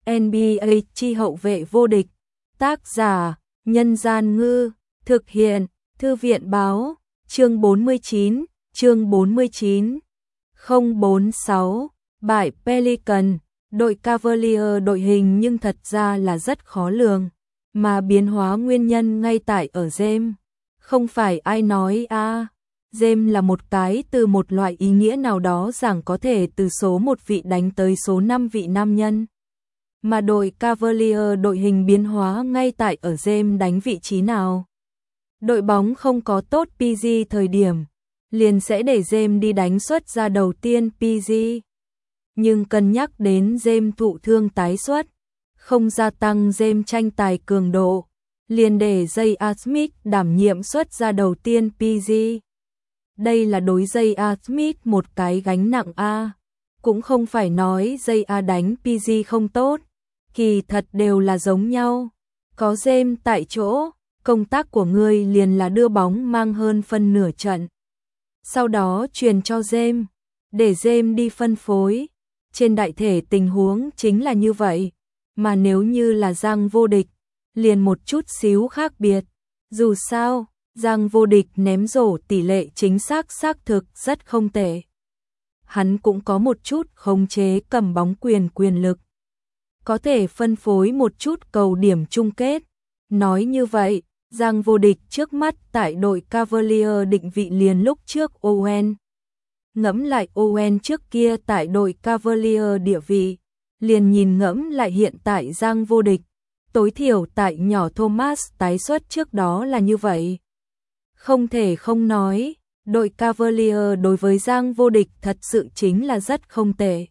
NBA chi hậu vệ vô địch. Tác giả: Nhân Gian Ngư. Thực hiện: Thư viện Báo. Chương 49. Chương 49. 046. Bại Pelican. Đội Cavalier đội hình nhưng thật ra là rất khó lường, mà biến hóa nguyên nhân ngay tại ở James. Không phải ai nói James là một cái từ một loại ý nghĩa nào đó rằng có thể từ số 1 vị đánh tới số 5 vị nam nhân. Mà đội Cavalier đội hình biến hóa ngay tại ở James đánh vị trí nào. Đội bóng không có tốt PG thời điểm, liền sẽ để James đi đánh xuất ra đầu tiên PG. Nhưng cân nhắc đến James thụ thương tái xuất, không gia tăng James tranh tài cường độ, liền để J.R. Smith đảm nhiệm xuất ra đầu tiên PG. Đây là đối J.R. Smith một cái gánh nặng Cũng không phải nói J.R. đánh PG không tốt, kỳ thật đều là giống nhau. Có James tại chỗ, công tác của ngươi liền là đưa bóng mang hơn phân nửa trận. Sau đó truyền cho James, để James đi phân phối. Trên đại thể tình huống chính là như vậy, mà nếu như là Giang Vô Địch, liền một chút xíu khác biệt. Dù sao, Giang Vô Địch ném rổ tỷ lệ chính xác xác thực rất không tệ. Hắn cũng có một chút khống chế cầm bóng quyền lực. Có thể phân phối một chút cầu điểm chung kết. Nói như vậy, Giang Vô Địch trước mắt tại đội Cavalier định vị liền lúc trước Owen. Ngẫm lại Owen trước kia tại đội Cavalier địa vị, liền nhìn ngẫm lại hiện tại Giang Vô Địch, tối thiểu tại nhỏ Thomas tái xuất trước đó là như vậy. Không thể không nói, đội Cavalier đối với Giang Vô Địch thật sự chính là rất không tệ.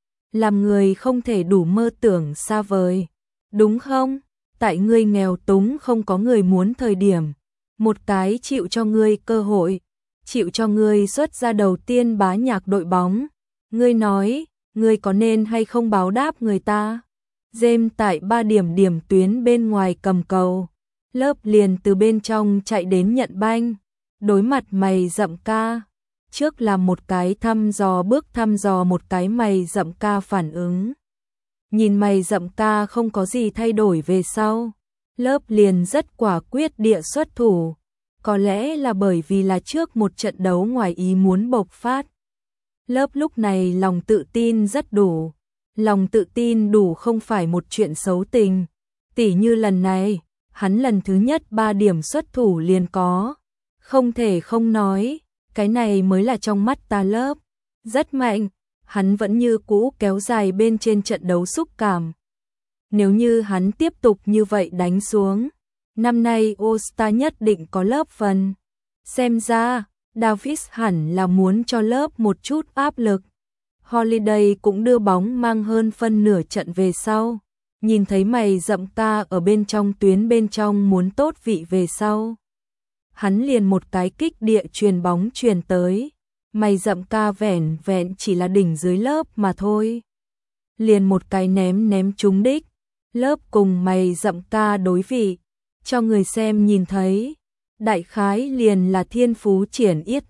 Làm người không thể đủ mơ tưởng xa vời, đúng không? Tại ngươi nghèo túng không có người muốn thời điểm, một cái chịu cho ngươi cơ hội, chịu cho ngươi xuất ra đầu tiên bá nhạc đội bóng. Ngươi nói, ngươi có nên hay không báo đáp người ta? James tại 3 điểm tuyến bên ngoài cầm cầu, lớp liền từ bên trong chạy đến nhận banh. Đối mặt mày rậm ca, trước là một cái thăm dò một cái mày rậm ca phản ứng. Nhìn mày rậm ca không có gì thay đổi về sau, lớp liền rất quả quyết địa xuất thủ. Có lẽ là bởi vì là trước một trận đấu ngoài ý muốn bộc phát. Lớp lúc này lòng tự tin rất đủ. Lòng tự tin đủ không phải một chuyện xấu tình. Tỉ như lần này, hắn lần thứ nhất 3 điểm xuất thủ liền có. Không thể không nói, cái này mới là trong mắt ta lớp. Rất mạnh, hắn vẫn như cũ kéo dài bên trên trận đấu xúc cảm. Nếu như hắn tiếp tục như vậy đánh xuống, năm nay All-Star nhất định có lớp phần. Xem ra, Davis hẳn là muốn cho lớp một chút áp lực. Holiday cũng đưa bóng mang hơn phân nửa trận về sau. Nhìn thấy mày rậm ca ở bên trong tuyến bên trong muốn tốt vị về sau. Hắn liền một cái kích địa truyền bóng truyền tới. Mày rậm ca vẻn chỉ là đỉnh dưới lớp mà thôi. Liền một cái ném trúng đích. Lớp cùng mày rậm ca đối vị. Cho người xem nhìn thấy, đại khái liền là thiên phú triển yết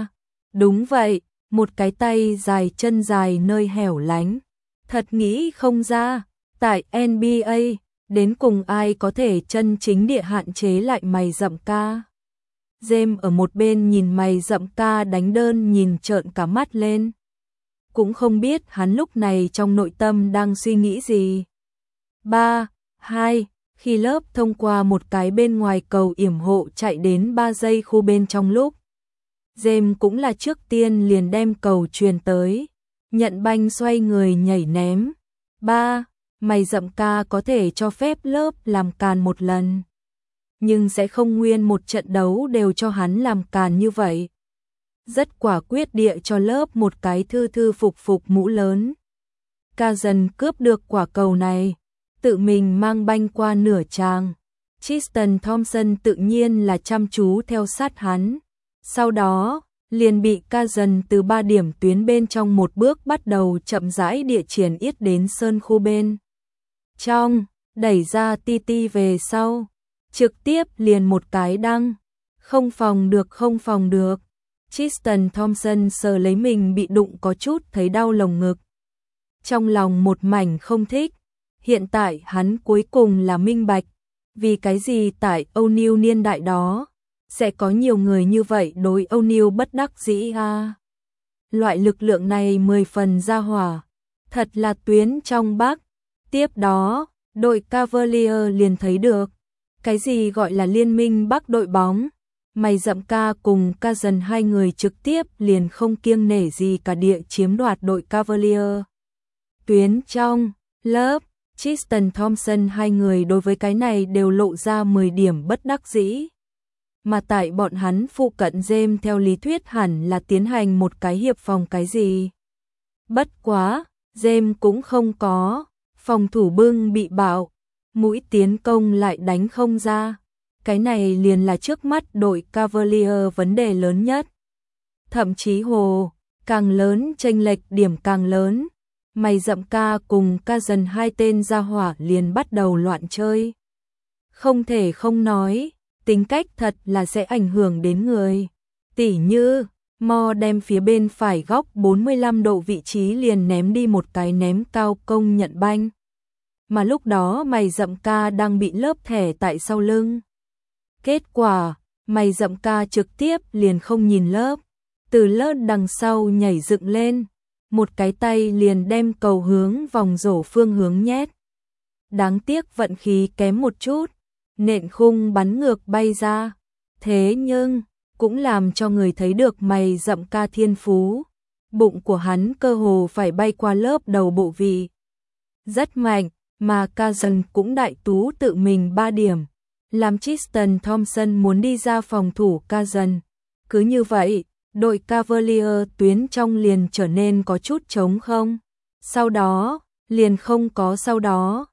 Đúng vậy, một cái tay dài chân dài nơi hẻo lánh. Thật nghĩ không ra, tại NBA, đến cùng ai có thể chân chính địa hạn chế lại mày rậm ca. James ở một bên nhìn mày rậm ca đánh đơn nhìn trợn cả mắt lên. Cũng không biết hắn lúc này trong nội tâm đang suy nghĩ gì. 3, 2, khi lớp thông qua một cái bên ngoài cầu yểm hộ chạy đến 3 giây khu bên trong lúc. James cũng là trước tiên liền đem cầu truyền tới, nhận banh xoay người nhảy ném. 3, mày rậm ca có thể cho phép lớp làm càn một lần. Nhưng sẽ không nguyên một trận đấu đều cho hắn làm càn như vậy. Rất quả quyết địa cho lớp một cái thư phục mũ lớn. Ca dần cướp được quả cầu này, tự mình mang banh qua nửa tràng. Tristan Thompson tự nhiên là chăm chú theo sát hắn. Sau đó, liền bị ca dần từ 3 điểm tuyến bên trong một bước bắt đầu chậm rãi địa triển yết đến sơn khu bên trong, đẩy ra TT về sau. Trực tiếp liền một cái đăng. Không phòng được. Tristan Thompson sờ lấy mình bị đụng có chút thấy đau lồng ngực. Trong lòng một mảnh không thích. Hiện tại hắn cuối cùng là minh bạch, vì cái gì tại O'Neil niên đại đó, sẽ có nhiều người như vậy đối O'Neil bất đắc dĩ a. Loại lực lượng này 10 phần ra hỏa, thật là tuyến trong Bắc. Tiếp đó, đội Cavalier liền thấy được, cái gì gọi là liên minh Bắc đội bóng. Mày Rậm Ca cùng Cousin hai người trực tiếp liền không kiêng nể gì cả địa chiếm đoạt đội Cavalier. Tuyến trong lớp, Tristan Thompson hai người đối với cái này đều lộ ra 10 điểm bất đắc dĩ. Mà tại bọn hắn phụ cận James theo lý thuyết hẳn là tiến hành một cái hiệp phòng cái gì. Bất quá, James cũng không có, phòng thủ bưng bị bạo, mũi tiến công lại đánh không ra. Cái này liền là trước mắt đội Cavalier vấn đề lớn nhất. Thậm chí hồ, càng lớn chênh lệch điểm càng lớn. Mày Rậm Ca cùng Cousin hai tên gia hỏa liền bắt đầu loạn chơi. Không thể không nói, tính cách thật là sẽ ảnh hưởng đến người. Tỉ như, Mo đem phía bên phải góc 45 độ vị trí liền ném đi một cái ném cao công nhận banh. Mà lúc đó Mày Rậm Ca đang bị lớp thẻ tại sau lưng. Kết quả, Mày Rậm Ca trực tiếp liền không nhìn lớp, từ lớp đằng sau nhảy dựng lên, một cái tay liền đem cầu hướng vòng rổ phương hướng nhét. Đáng tiếc vận khí kém một chút, nện khung bắn ngược bay ra. Thế nhưng, cũng làm cho người thấy được Mày Rậm Ca thiên phú. Bụng của hắn cơ hồ phải bay qua lớp đầu bộ vị. Rất mạnh, mà Cousin cũng đại tú tự mình 3 điểm. Làm Tristan Thompson muốn đi ra phòng thủ Cousin. Cứ như vậy, đội Cavalier tuyến trong liền trở nên có chút trống không. Sau đó, liền không có sau đó.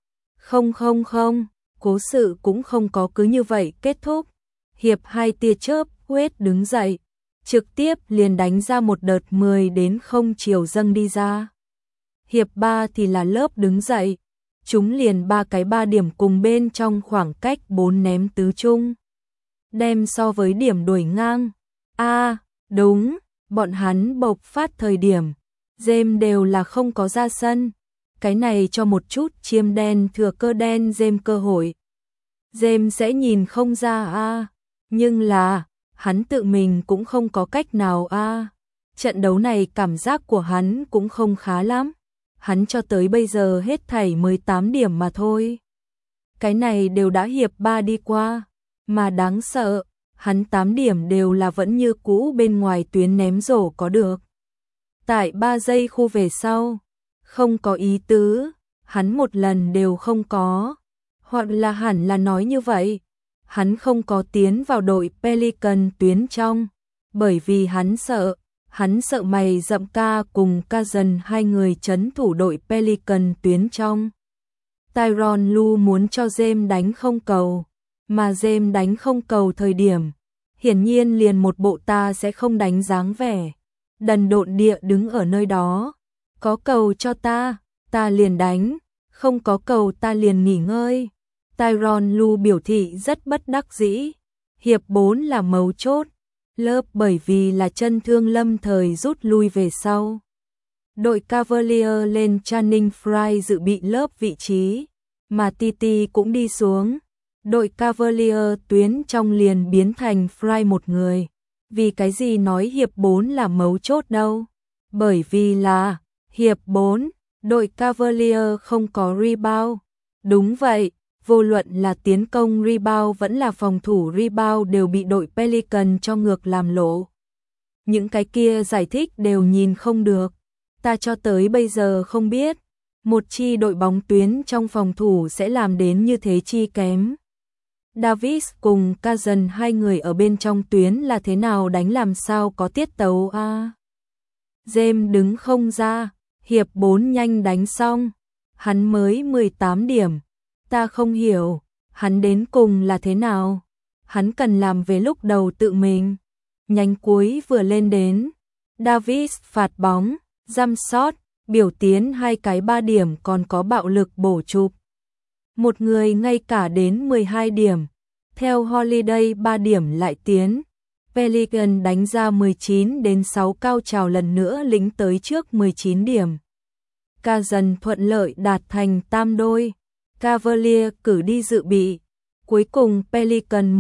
Không, cố sự cũng không có cứ như vậy kết thúc. Hiệp 2 tia chớp, Huết đứng dậy, trực tiếp liền đánh ra một đợt 10 đến 0 chiều dâng đi ra. Hiệp 3 thì là lớp đứng dậy, chúng liền 3 cái 3 điểm cùng bên trong khoảng cách 4 ném tứ chung. Đem so với điểm đuổi ngang. Đúng, bọn hắn bộc phát thời điểm, James đều là không có ra sân. Cái này cho một chút chiêm đen thừa cơ đen James cơ hội. James sẽ nhìn không ra nhưng là, hắn tự mình cũng không có cách nào Trận đấu này cảm giác của hắn cũng không khá lắm. Hắn cho tới bây giờ hết thảy 18 điểm mà thôi. Cái này đều đã hiệp 3 đi qua, mà đáng sợ, hắn 8 điểm đều là vẫn như cũ bên ngoài tuyến ném rổ có được. Tại 3 giây khu về sau, không có ý tứ, hắn một lần đều không có. Hoặc là hẳn là nói như vậy, hắn không có tiến vào đội Pelican tuyến trong, bởi vì hắn sợ Mày Rậm Ca cùng Cousin hai người trấn thủ đội Pelican tuyến trong. Tyronn Lue muốn cho James đánh không cầu, mà James đánh không cầu thời điểm, hiển nhiên liền một bộ ta sẽ không đánh dáng vẻ, đần độn địa đứng ở nơi đó. Có cầu cho ta liền đánh, không có cầu ta liền nghỉ ngơi. Tyronn Lue biểu thị rất bất đắc dĩ. Hiệp 4 là mấu chốt. Lớp bởi vì là chân thương lâm thời rút lui về sau. Đội Cavalier lên Channing Frye dự bị lớp vị trí, mà Titi cũng đi xuống. Đội Cavalier tuyến trong liền biến thành Frye một người. Vì cái gì nói hiệp 4 là mấu chốt đâu? Bởi vì là hiệp 4, đội Cavalier không có rebound. Đúng vậy. Vô luận là tiến công rebound vẫn là phòng thủ rebound đều bị đội Pelican cho ngược làm lộ. Những cái kia giải thích đều nhìn không được. Ta cho tới bây giờ không biết, một chi đội bóng tuyến trong phòng thủ sẽ làm đến như thế chi kém. Davis cùng Cousin hai người ở bên trong tuyến là thế nào đánh làm sao có tiết tấu James đứng không ra, hiệp 4 nhanh đánh xong, hắn mới 18 điểm. Ta không hiểu, hắn đến cùng là thế nào? Hắn cần làm về lúc đầu tự mình. Nhánh cuối vừa lên đến, Davis phạt bóng, jump shot, biểu tiến 2 cái 3 điểm còn có bạo lực bổ chụp. Một người ngay cả đến 12 điểm, theo Holiday 3 điểm lại tiến. Pelican đánh ra 19 đến 6 cao trào lần nữa lĩnh tới trước 19 điểm. Cousin thuận lợi đạt thành tam đôi. Cavaliers cử đi dự bị. Cuối cùng Pelican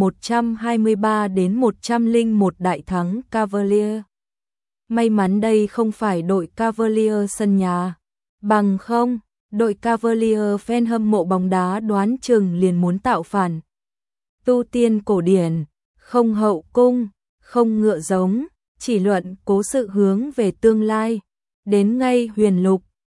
123-101 đại thắng Cavaliers. May mắn đây không phải đội Cavaliers sân nhà. Bằng không, đội Cavaliers fan hâm mộ bóng đá đoán chừng liền muốn tạo phản. Tu tiên cổ điển, không hậu cung, không ngựa giống, chỉ luận cố sự hướng về tương lai. Đến ngay huyền lục,